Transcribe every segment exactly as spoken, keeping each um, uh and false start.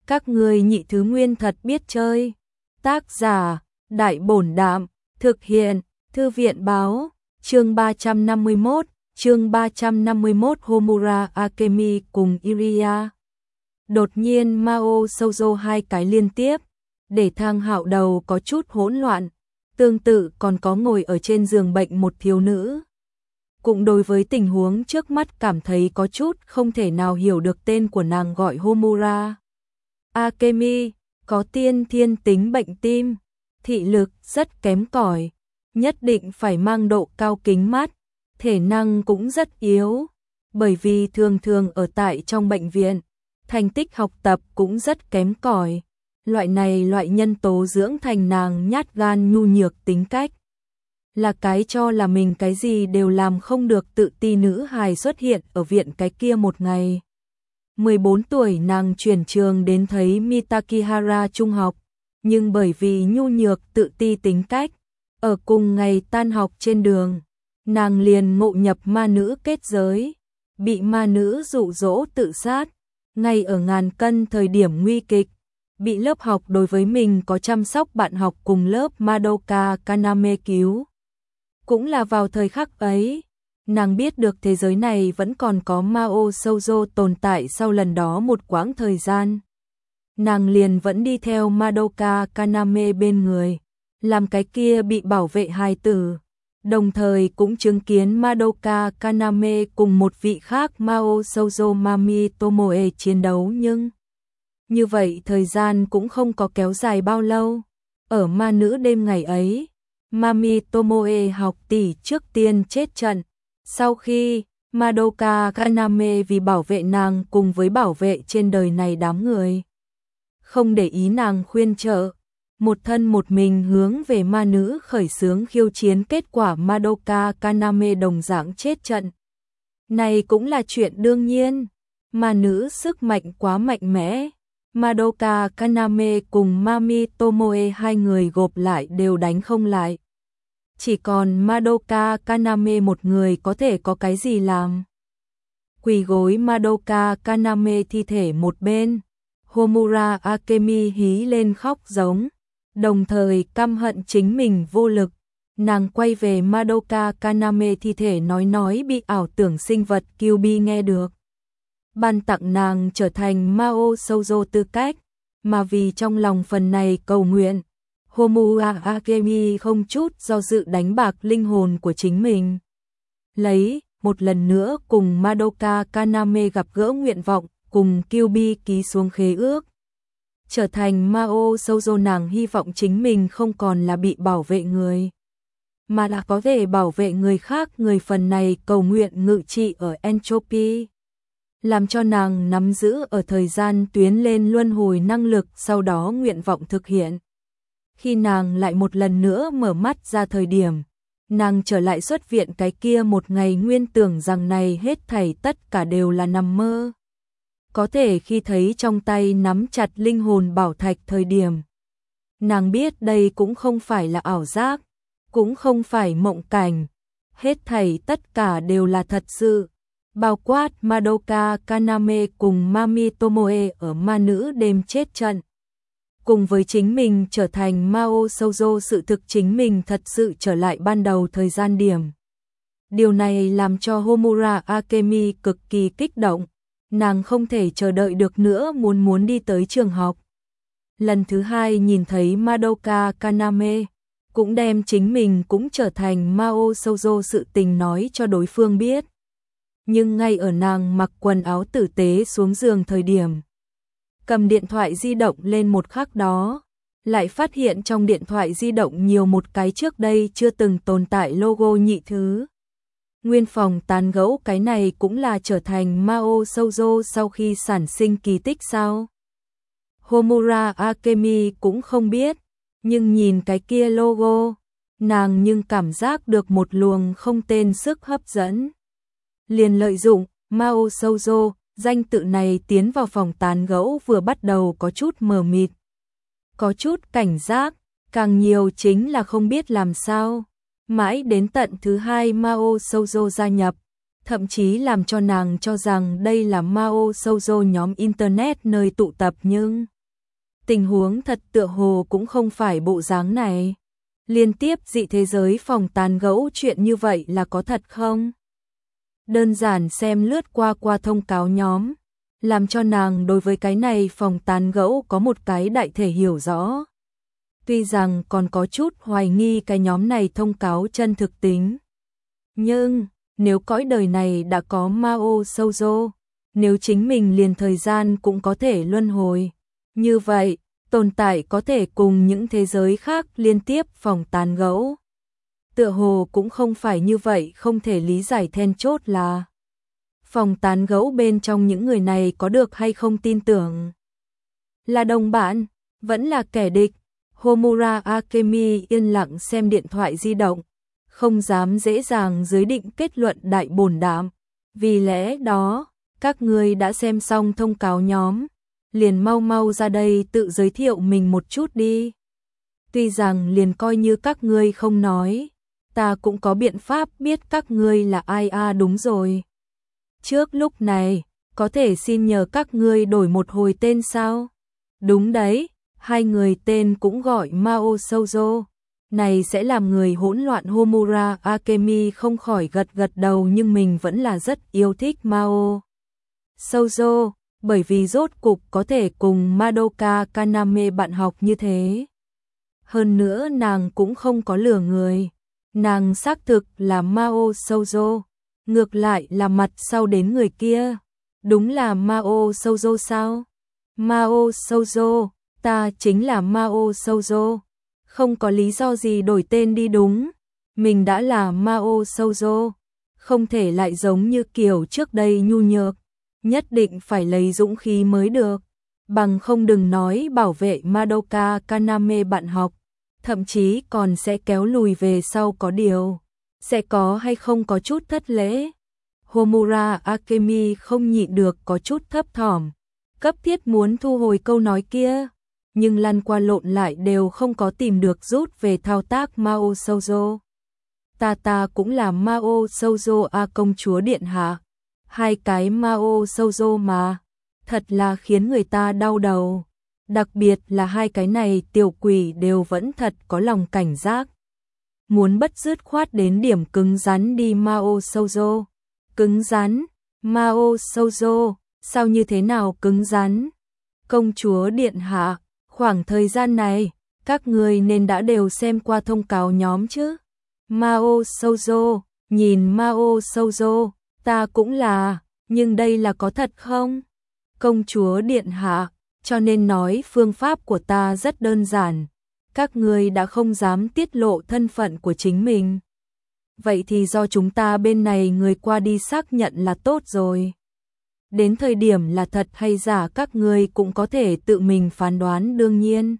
Các ngươi nhị thứ nguyên thật biết chơi. Tác giả, Đại Bổn Đạm, thực hiện, Thư viện Báo, chương ba trăm năm mươi mốt, chương ba trăm năm mươi mốt Homura Akemi cùng Iria. Đột nhiên Mao Shoujo hai cái liên tiếp, để Thang Hạo đầu có chút hỗn loạn, tương tự còn có ngồi ở trên giường bệnh một thiếu nữ. Cũng đối với tình huống trước mắt cảm thấy có chút không thể nào hiểu được tên của nàng gọi Homura Akemi, có tiên thiên tính bệnh tim, thị lực rất kém cỏi, nhất định phải mang độ cao kính mắt, thể năng cũng rất yếu, bởi vì thường thường ở tại trong bệnh viện, thành tích học tập cũng rất kém cỏi. Loại này loại nhân tố dưỡng thành nàng nhát gan nhu nhược tính cách. Là cái cho là mình cái gì đều làm không được tự ti nữ hài xuất hiện ở viện cái kia một ngày. mười bốn tuổi nàng chuyển trường đến thấy Mitakihara trung học, nhưng bởi vì nhu nhược tự ti tính cách, ở cùng ngày tan học trên đường, nàng liền ngộ nhập ma nữ kết giới, bị ma nữ dụ dỗ tự sát, ngay ở ngàn cân thời điểm nguy kịch, bị lớp học đối với mình có chăm sóc bạn học cùng lớp Madoka Kaname cứu. Cũng là vào thời khắc ấy, nàng biết được thế giới này vẫn còn có Mao Shoujo tồn tại sau lần đó một quãng thời gian. Nàng liền vẫn đi theo Madoka Kaname bên người, làm cái kia bị bảo vệ hài tử, đồng thời cũng chứng kiến Madoka Kaname cùng một vị khác Mao Shoujo Mami Tomoe chiến đấu, nhưng như vậy thời gian cũng không có kéo dài bao lâu. Ở ma nữ đêm ngày ấy, Mami Tomoe học tỷ trước tiên chết trận. Sau khi Madoka Kaname vì bảo vệ nàng cùng với bảo vệ trên đời này đám người, không để ý nàng khuyên trợ, một thân một mình hướng về ma nữ khởi xướng khiêu chiến, kết quả Madoka Kaname đồng dạng chết trận. Này cũng là chuyện đương nhiên, ma nữ sức mạnh quá mạnh mẽ. Madoka Kaname cùng Mami Tomoe hai người gộp lại đều đánh không lại. Chỉ còn Madoka Kaname một người có thể có cái gì làm. Quỳ gối Madoka Kaname thi thể một bên, Homura Akemi hí lên khóc giống, đồng thời căm hận chính mình vô lực. Nàng quay về Madoka Kaname thi thể nói nói bị ảo tưởng sinh vật Kyuubi nghe được, ban tặng nàng trở thành Mao Shoujo tư cách, mà vì trong lòng phần này cầu nguyện, Homura Akemi không chút do dự đánh bạc linh hồn của chính mình, lấy một lần nữa cùng Madoka Kaname gặp gỡ nguyện vọng, cùng Kyuubi ký xuống khế ước. Trở thành Mao Shoujo, nàng hy vọng chính mình không còn là bị bảo vệ người, mà là có thể bảo vệ người khác. Người phần này cầu nguyện ngự trị ở Entropy, làm cho nàng nắm giữ ở thời gian tuyến lên luân hồi năng lực, sau đó nguyện vọng thực hiện. Khi nàng lại một lần nữa mở mắt ra thời điểm, nàng trở lại xuất viện cái kia một ngày, nguyên tưởng rằng này hết thảy tất cả đều là nằm mơ. Có thể khi thấy trong tay nắm chặt linh hồn bảo thạch thời điểm, nàng biết đây cũng không phải là ảo giác, cũng không phải mộng cảnh, hết thảy tất cả đều là thật sự. Bao quát Madoka Kaname cùng Mami Tomoe ở ma nữ đêm chết trận, cùng với chính mình trở thành Mao Shoujo, sự thực chính mình thật sự trở lại ban đầu thời gian điểm. Điều này làm cho Homura Akemi cực kỳ kích động, nàng không thể chờ đợi được nữa, muốn muốn đi tới trường học. Lần thứ hai nhìn thấy Madoka Kaname, cũng đem chính mình cũng trở thành Mao Shoujo sự tình nói cho đối phương biết. Nhưng ngay ở nàng mặc quần áo tử tế xuống giường thời điểm, cầm điện thoại di động lên một khắc đó, lại phát hiện trong điện thoại di động nhiều một cái trước đây chưa từng tồn tại logo nhị thứ nguyên phòng tán gẫu. Cái này cũng là trở thành Mao Shoujo sau khi sản sinh kỳ tích sao? Homura Akemi cũng không biết, nhưng nhìn cái kia logo, nàng nhưng cảm giác được một luồng không tên sức hấp dẫn. Liền lợi dụng Mao Shoujo danh tự này tiến vào phòng tán gẫu, vừa bắt đầu có chút mờ mịt, có chút cảnh giác, càng nhiều chính là không biết làm sao. Mãi đến tận thứ hai Mao Shoujo gia nhập, thậm chí làm cho nàng cho rằng đây là Mao Shoujo nhóm internet nơi tụ tập, nhưng Tình huống thật tựa hồ cũng không phải bộ dáng này. Liên tiếp dị thế giới phòng tán gẫu chuyện như vậy là có thật không? Đơn giản xem lướt qua qua thông cáo nhóm, làm cho nàng đối với cái này phòng tán gẫu có một cái đại thể hiểu rõ. Tuy rằng còn có chút hoài nghi cái nhóm này thông cáo chân thực tính. Nhưng, nếu cõi đời này đã có Mao Shoujo, nếu chính mình liền thời gian cũng có thể luân hồi, như vậy, tồn tại có thể cùng những thế giới khác liên tiếp phòng tán gẫu. Tựa hồ cũng không phải như vậy, không thể lý giải then chốt là phòng tán gẫu bên trong những người này có được hay không tin tưởng. Là đồng bạn, vẫn là kẻ địch. Homura Akemi yên lặng xem điện thoại di động, không dám dễ dàng giới định kết luận đại bổn đạm. Vì lẽ đó, các ngươi đã xem xong thông cáo nhóm, liền mau mau ra đây tự giới thiệu mình một chút đi. Tuy rằng liền coi như các ngươi không nói, ta cũng có biện pháp biết các ngươi là ai. À đúng rồi. Trước lúc này, có thể xin nhờ các ngươi đổi một hồi tên sao? Đúng đấy, hai người tên cũng gọi Mao Shoujo. Này sẽ làm người hỗn loạn. Homura Akemi không khỏi gật gật đầu, nhưng mình vẫn là rất yêu thích Mao Shoujo, bởi vì rốt cục có thể cùng Madoka Kaname bạn học như thế. Hơn nữa nàng cũng không có lừa người, nàng xác thực là Mao Shoujo, ngược lại là mặt sau đến người kia. Đúng là Mao Shoujo sao? Mao Shoujo, ta chính là Mao Shoujo, không có lý do gì đổi tên đi. Đúng, mình đã là Mao Shoujo, không thể lại giống như kiểu trước đây nhu nhược, nhất định phải lấy dũng khí mới được, bằng không đừng nói bảo vệ Madoka Kaname bạn học, thậm chí còn sẽ kéo lùi về sau. Có điều, sẽ có hay không có chút thất lễ? Homura Akemi không nhịn được có chút thấp thỏm, cấp thiết muốn thu hồi câu nói kia, nhưng lăn qua lộn lại đều không có tìm được rút về thao tác. Mao Shoujo, ta ta cũng là Mao Shoujo a công chúa điện hạ, hai cái Mao Shoujo mà, thật là khiến người ta đau đầu, đặc biệt là hai cái này tiểu quỷ đều vẫn thật có lòng cảnh giác, muốn bất dứt khoát đến điểm cứng rắn đi. Mao Shoujo, cứng rắn? Mao Shoujo, sao như thế nào cứng rắn? Công chúa điện hạ, khoảng thời gian này, các người nên đã đều xem qua thông cáo nhóm chứ? Mao Shoujo, nhìn Mao Shoujo, ta cũng là, nhưng đây là có thật không? Công chúa điện hạ, cho nên nói phương pháp của ta rất đơn giản, các người đã không dám tiết lộ thân phận của chính mình. Vậy thì do chúng ta bên này người qua đi xác nhận là tốt rồi. Đến thời điểm là thật hay giả các ngươi cũng có thể tự mình phán đoán. Đương nhiên,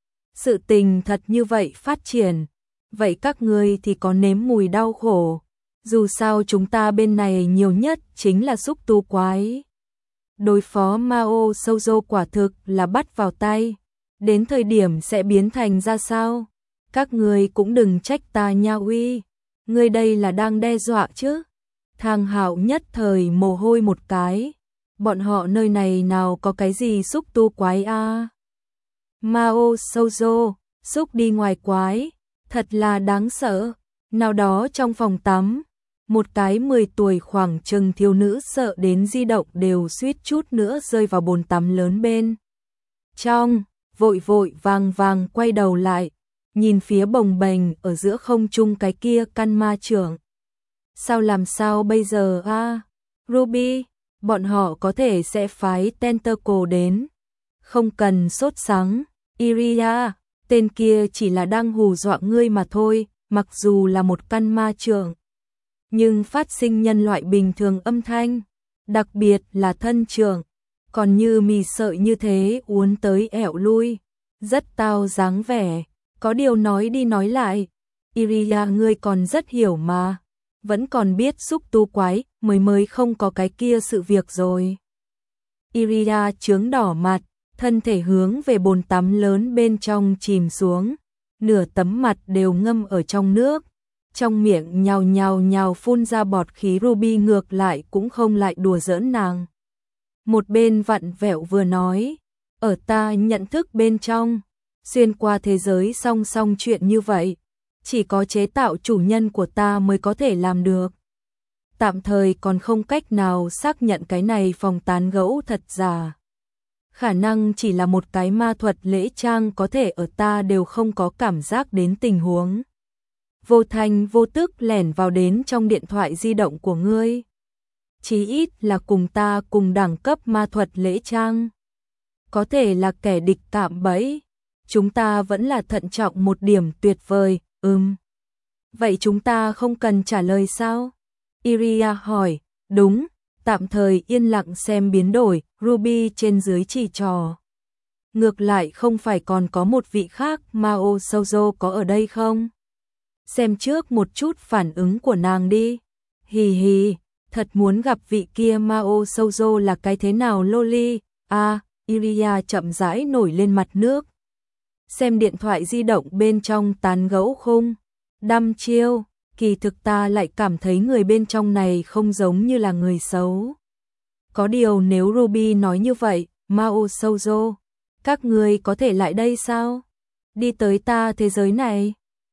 sự tình thật như vậy phát triển, vậy các ngươi thì có nếm mùi đau khổ. Dù sao chúng ta bên này nhiều nhất chính là xúc tu quái. Đối phó Mao Shoujo quả thực là bắt vào tay. Đến thời điểm sẽ biến thành ra sao? Các ngươi cũng đừng trách ta nha uy. Ngươi đây là đang đe dọa chứ? Thang Hạo nhất thời mồ hôi một cái. Bọn họ nơi này nào có cái gì xúc tu quái a? À? Mao Shoujo, xúc đi ngoài quái, thật là đáng sợ. Nào đó trong phòng tắm, một cái mười tuổi khoảng chừng thiếu nữ sợ đến di động đều suýt chút nữa rơi vào bồn tắm lớn bên trong, vội vội vàng vàng quay đầu lại, nhìn phía bồng bềnh ở giữa không trung cái kia căn ma trưởng. Sao làm sao bây giờ a? À? Ruby, bọn họ có thể sẽ phái Tentacle đến. Không cần sốt sắng, Iria, tên kia chỉ là đang hù dọa ngươi mà thôi, mặc dù là một căn ma trưởng, nhưng phát sinh nhân loại bình thường âm thanh, đặc biệt là thân trưởng, còn như mì sợi như thế uốn tới ẻo lui, rất tao dáng vẻ. Có điều nói đi nói lại, Iria ngươi còn rất hiểu mà, vẫn còn biết xúc tu quái, mới mới không có cái kia sự việc rồi. Iria chướng đỏ mặt, thân thể hướng về bồn tắm lớn bên trong chìm xuống, nửa tấm mặt đều ngâm ở trong nước, trong miệng nhào nhào nhào phun ra bọt khí. Ruby ngược lại cũng không lại đùa giỡn nàng. Một bên vặn vẹo vừa nói, Ở ta nhận thức bên trong, xuyên qua thế giới song song chuyện như vậy, chỉ có chế tạo chủ nhân của ta mới có thể làm được. Tạm thời còn không cách nào xác nhận cái này phòng tán gẫu thật giả. Khả năng chỉ là một cái ma thuật lễ trang có thể ở ta đều không có cảm giác đến tình huống. Vô thanh vô tức lẻn vào đến trong điện thoại di động của ngươi. Chí ít là cùng ta cùng đẳng cấp ma thuật lễ trang. Có thể là kẻ địch cạm bẫy. Chúng ta vẫn là thận trọng một điểm tuyệt vời, ừm. Vậy chúng ta không cần trả lời sao? Iria hỏi, đúng, tạm thời yên lặng xem biến đổi, Ruby trên dưới chỉ trò. Ngược lại không phải còn có một vị khác Mao Sozo có ở đây không? Xem trước một chút phản ứng của nàng đi. Hì hì, thật muốn gặp vị kia Mao Sozo là cái thế nào loli. À, Iria chậm rãi nổi lên mặt nước. Xem điện thoại di động bên trong tán gẫu khung. Đăm chiêu, kỳ thực ta lại cảm thấy người bên trong này không giống như là người xấu. Có điều nếu Ruby nói như vậy, Mao Sozo, các người có thể lại đây sao? Đi tới ta thế giới này.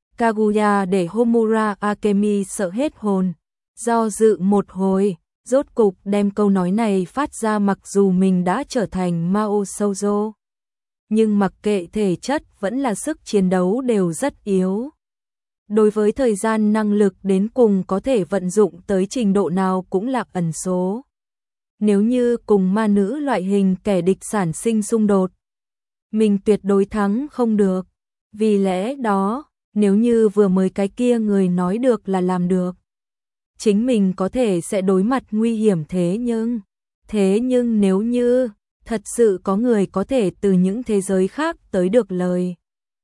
Kaguya để Homura Akemi sợ hết hồn. Do dự một hồi, rốt cục đem câu nói này phát ra mặc dù mình đã trở thành Mao Sozo. Nhưng mặc kệ thể chất vẫn là sức chiến đấu đều rất yếu. Đối với thời gian năng lực đến cùng có thể vận dụng tới trình độ nào cũng là ẩn số. Nếu như cùng ma nữ loại hình kẻ địch sản sinh xung đột, mình tuyệt đối thắng không được. Vì lẽ đó, nếu như vừa mới cái kia người nói được là làm được, chính mình có thể sẽ đối mặt nguy hiểm thế nhưng, thế nhưng nếu như thật sự có người có thể từ những thế giới khác tới được lời,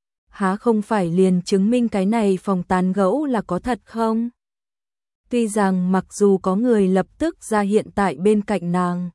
há không phải liền chứng minh cái này phòng tán gẫu là có thật không? Tuy rằng mặc dù có người lập tức ra hiện tại bên cạnh nàng,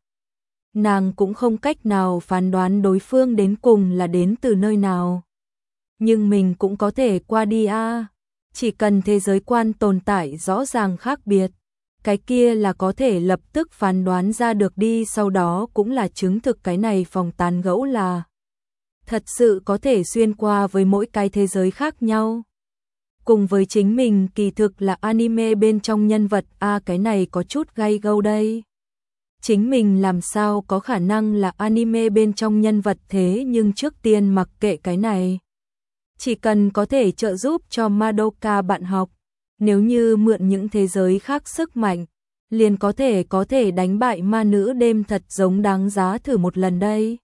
nàng cũng không cách nào phán đoán đối phương đến cùng là đến từ nơi nào. Nhưng mình cũng có thể qua đi a, à. Chỉ cần thế giới quan tồn tại rõ ràng khác biệt, cái kia là có thể lập tức phán đoán ra được đi, sau đó cũng là chứng thực cái này phòng tán gẫu là thật sự có thể xuyên qua với mỗi cái thế giới khác nhau. Cùng với chính mình kỳ thực là anime bên trong nhân vật, a à, cái này có chút gay gâu đây. Chính mình làm sao có khả năng là anime bên trong nhân vật thế nhưng trước tiên mặc kệ cái này. Chỉ cần có thể trợ giúp cho Madoka bạn học, nếu như mượn những thế giới khác sức mạnh, liền có thể có thể đánh bại ma nữ đêm thật giống đáng giá thử một lần đây.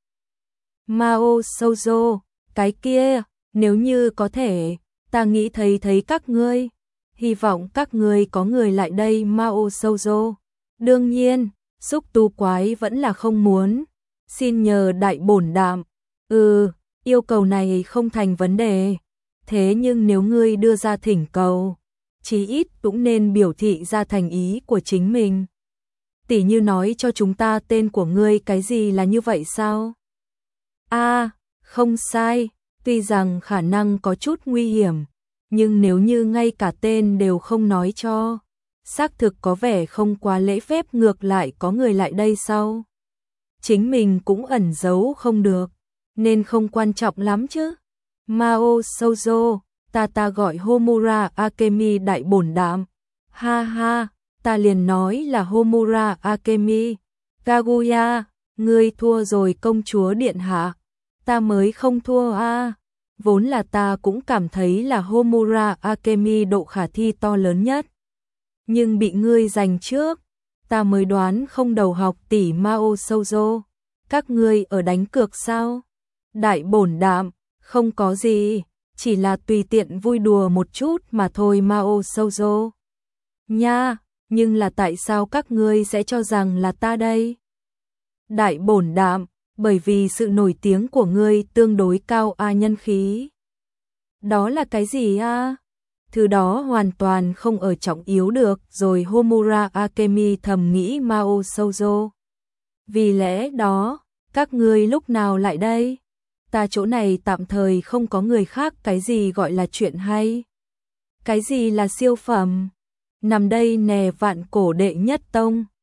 Mao Sozo, cái kia, nếu như có thể, ta nghĩ thấy thấy các ngươi, hy vọng các ngươi có người lại đây Mao Sozo. Đương nhiên, xúc tu quái vẫn là không muốn, xin nhờ đại bổn đạm. Ừ, yêu cầu này không thành vấn đề, thế nhưng nếu ngươi đưa ra thỉnh cầu, chí ít cũng nên biểu thị ra thành ý của chính mình. Tỉ như nói cho chúng ta tên của ngươi cái gì là như vậy sao? A, à, không sai, tuy rằng khả năng có chút nguy hiểm, nhưng nếu như ngay cả tên đều không nói cho, xác thực có vẻ không quá lễ phép, ngược lại có người lại đây sau. Chính mình cũng ẩn giấu không được, nên không quan trọng lắm chứ. Mao Sozo, ta ta gọi Homura Akemi đại bổn đạm. Ha ha, ta liền nói là Homura Akemi. Kaguya, ngươi thua rồi công chúa điện hạ. Ta mới không thua a. À. Vốn là ta cũng cảm thấy là Homura Akemi độ khả thi to lớn nhất. Nhưng bị ngươi giành trước, ta mới đoán không đầu học tỷ Mao Sozo. Các ngươi ở đánh cược sao? Đại bổn đạm, không có gì, chỉ là tùy tiện vui đùa một chút mà thôi Mao Sozo. Nha, nhưng là tại sao các ngươi sẽ cho rằng là ta đây? Đại bổn đạm, bởi vì sự nổi tiếng của ngươi tương đối cao a, nhân khí. Đó là cái gì a? Thứ đó hoàn toàn không ở trọng yếu được rồi. Homura Akemi thầm nghĩ Mao Sozo. Vì lẽ đó, các ngươi lúc nào lại đây? Ta chỗ này tạm thời không có người khác. Cái gì gọi là chuyện hay? Cái gì là siêu phẩm? Nằm đây nè, vạn cổ đệ nhất tông.